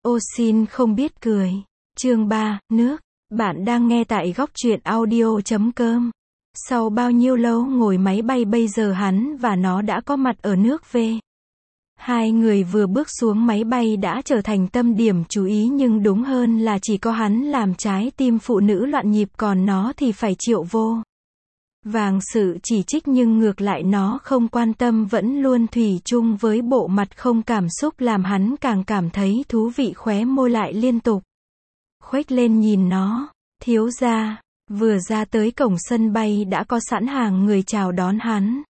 Ô xin không biết cười. Chương 3, nước. Bạn đang nghe tại góc truyện audio.com. Sau bao nhiêu lâu ngồi máy bay bây giờ hắn và nó đã có mặt ở nước V. Hai người vừa bước xuống máy bay đã trở thành tâm điểm chú ý, nhưng đúng hơn là chỉ có hắn làm trái tim phụ nữ loạn nhịp, còn nó thì phải chịu vô vàng sự chỉ trích, nhưng ngược lại nó không quan tâm, vẫn luôn thủy chung với bộ mặt không cảm xúc, làm hắn càng cảm thấy thú vị. Khóe môi lại liên tục khuếch lên nhìn nó. Thiếu gia. Vừa ra tới cổng sân bay đã có sẵn hàng người chào đón hắn.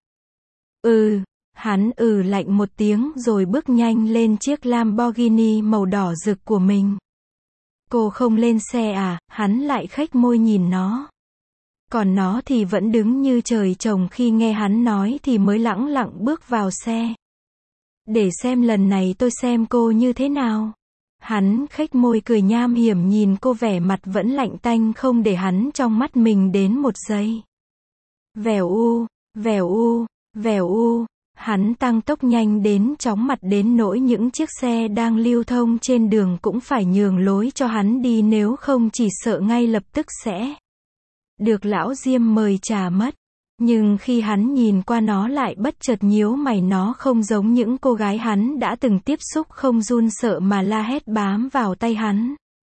Hắn lạnh một tiếng rồi bước nhanh lên chiếc Lamborghini màu đỏ rực của mình. Cô không lên xe à? Hắn lại khếch môi nhìn nó. Còn nó thì vẫn đứng như trời trồng, khi nghe hắn nói thì mới lẳng lặng bước vào xe. Để xem lần này tôi xem cô như thế nào. Hắn khếch môi cười nham hiểm nhìn cô, vẻ mặt vẫn lạnh tanh, không để hắn trong mắt mình đến một giây. Vèo u, vèo u, vèo u. Hắn tăng tốc nhanh đến chóng mặt đến nỗi những chiếc xe đang lưu thông trên đường cũng phải nhường lối cho hắn đi, nếu không chỉ sợ ngay lập tức sẽ được lão Diêm mời trả mất. Nhưng khi hắn nhìn qua nó lại bất chợt nhíu mày, nó không giống những cô gái hắn đã từng tiếp xúc, không run sợ mà la hét bám vào tay hắn.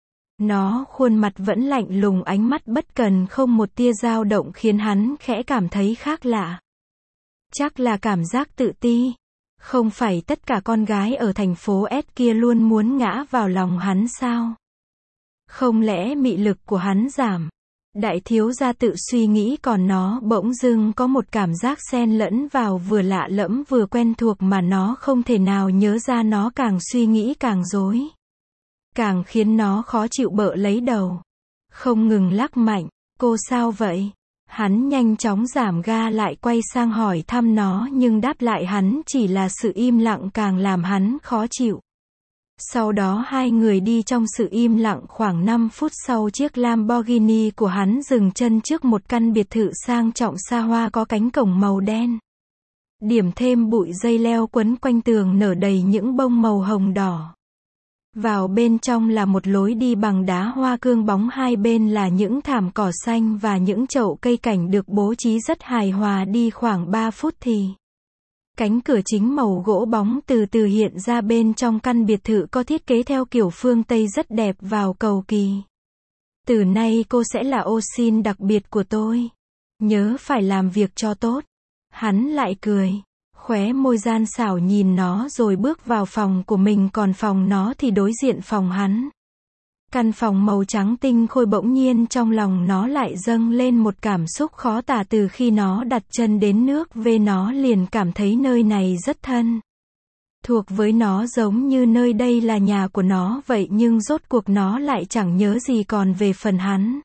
Nó khuôn mặt vẫn lạnh lùng, ánh mắt bất cần, không một tia dao động, khiến hắn khẽ cảm thấy khác lạ. Chắc là cảm giác tự ti. Không phải tất cả con gái ở thành phố S kia luôn muốn ngã vào lòng hắn sao? Không lẽ mị lực của hắn giảm? Đại thiếu gia tự suy nghĩ, còn nó bỗng dưng có một cảm giác xen lẫn vào, vừa lạ lẫm vừa quen thuộc mà nó không thể nào nhớ ra. Nó càng suy nghĩ càng rối, càng khiến nó khó chịu, bợ lấy đầu, không ngừng lắc mạnh. Cô sao vậy? Hắn nhanh chóng giảm ga lại, quay sang hỏi thăm nó, nhưng đáp lại hắn chỉ là sự im lặng, càng làm hắn khó chịu. Sau đó hai người đi trong sự im lặng. Khoảng 5 phút sau, chiếc Lamborghini của hắn dừng chân trước một căn biệt thự sang trọng xa hoa, có cánh cổng màu đen điểm thêm bụi dây leo quấn quanh tường, nở đầy những bông màu hồng đỏ. Vào bên trong là một lối đi bằng đá hoa cương bóng, hai bên là những thảm cỏ xanh và những chậu cây cảnh được bố trí rất hài hòa. Đi khoảng 3 phút thì cánh cửa chính màu gỗ bóng từ từ hiện ra. Bên trong căn biệt thự có thiết kế theo kiểu phương Tây rất đẹp, vào cầu kỳ. Từ nay cô sẽ là ô xin đặc biệt của tôi. Nhớ phải làm việc cho tốt. Hắn lại cười, khóe môi gian xảo nhìn nó rồi bước vào phòng của mình, còn phòng nó thì đối diện phòng hắn. Căn phòng màu trắng tinh khôi, bỗng nhiên trong lòng nó lại dâng lên một cảm xúc khó tả. Từ khi nó đặt chân đến nước V, nó liền cảm thấy nơi này rất thân thuộc với nó, giống như nơi đây là nhà của nó vậy. Nhưng rốt cuộc nó lại chẳng nhớ gì. Còn về phần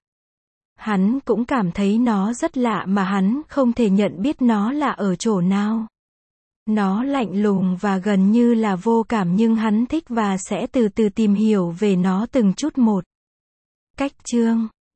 hắn cũng cảm thấy nó rất lạ, mà hắn không thể nhận biết nó là ở chỗ nào. Nó lạnh lùng và gần như là vô cảm, nhưng hắn thích và sẽ từ từ tìm hiểu về nó từng chút một. Cách chương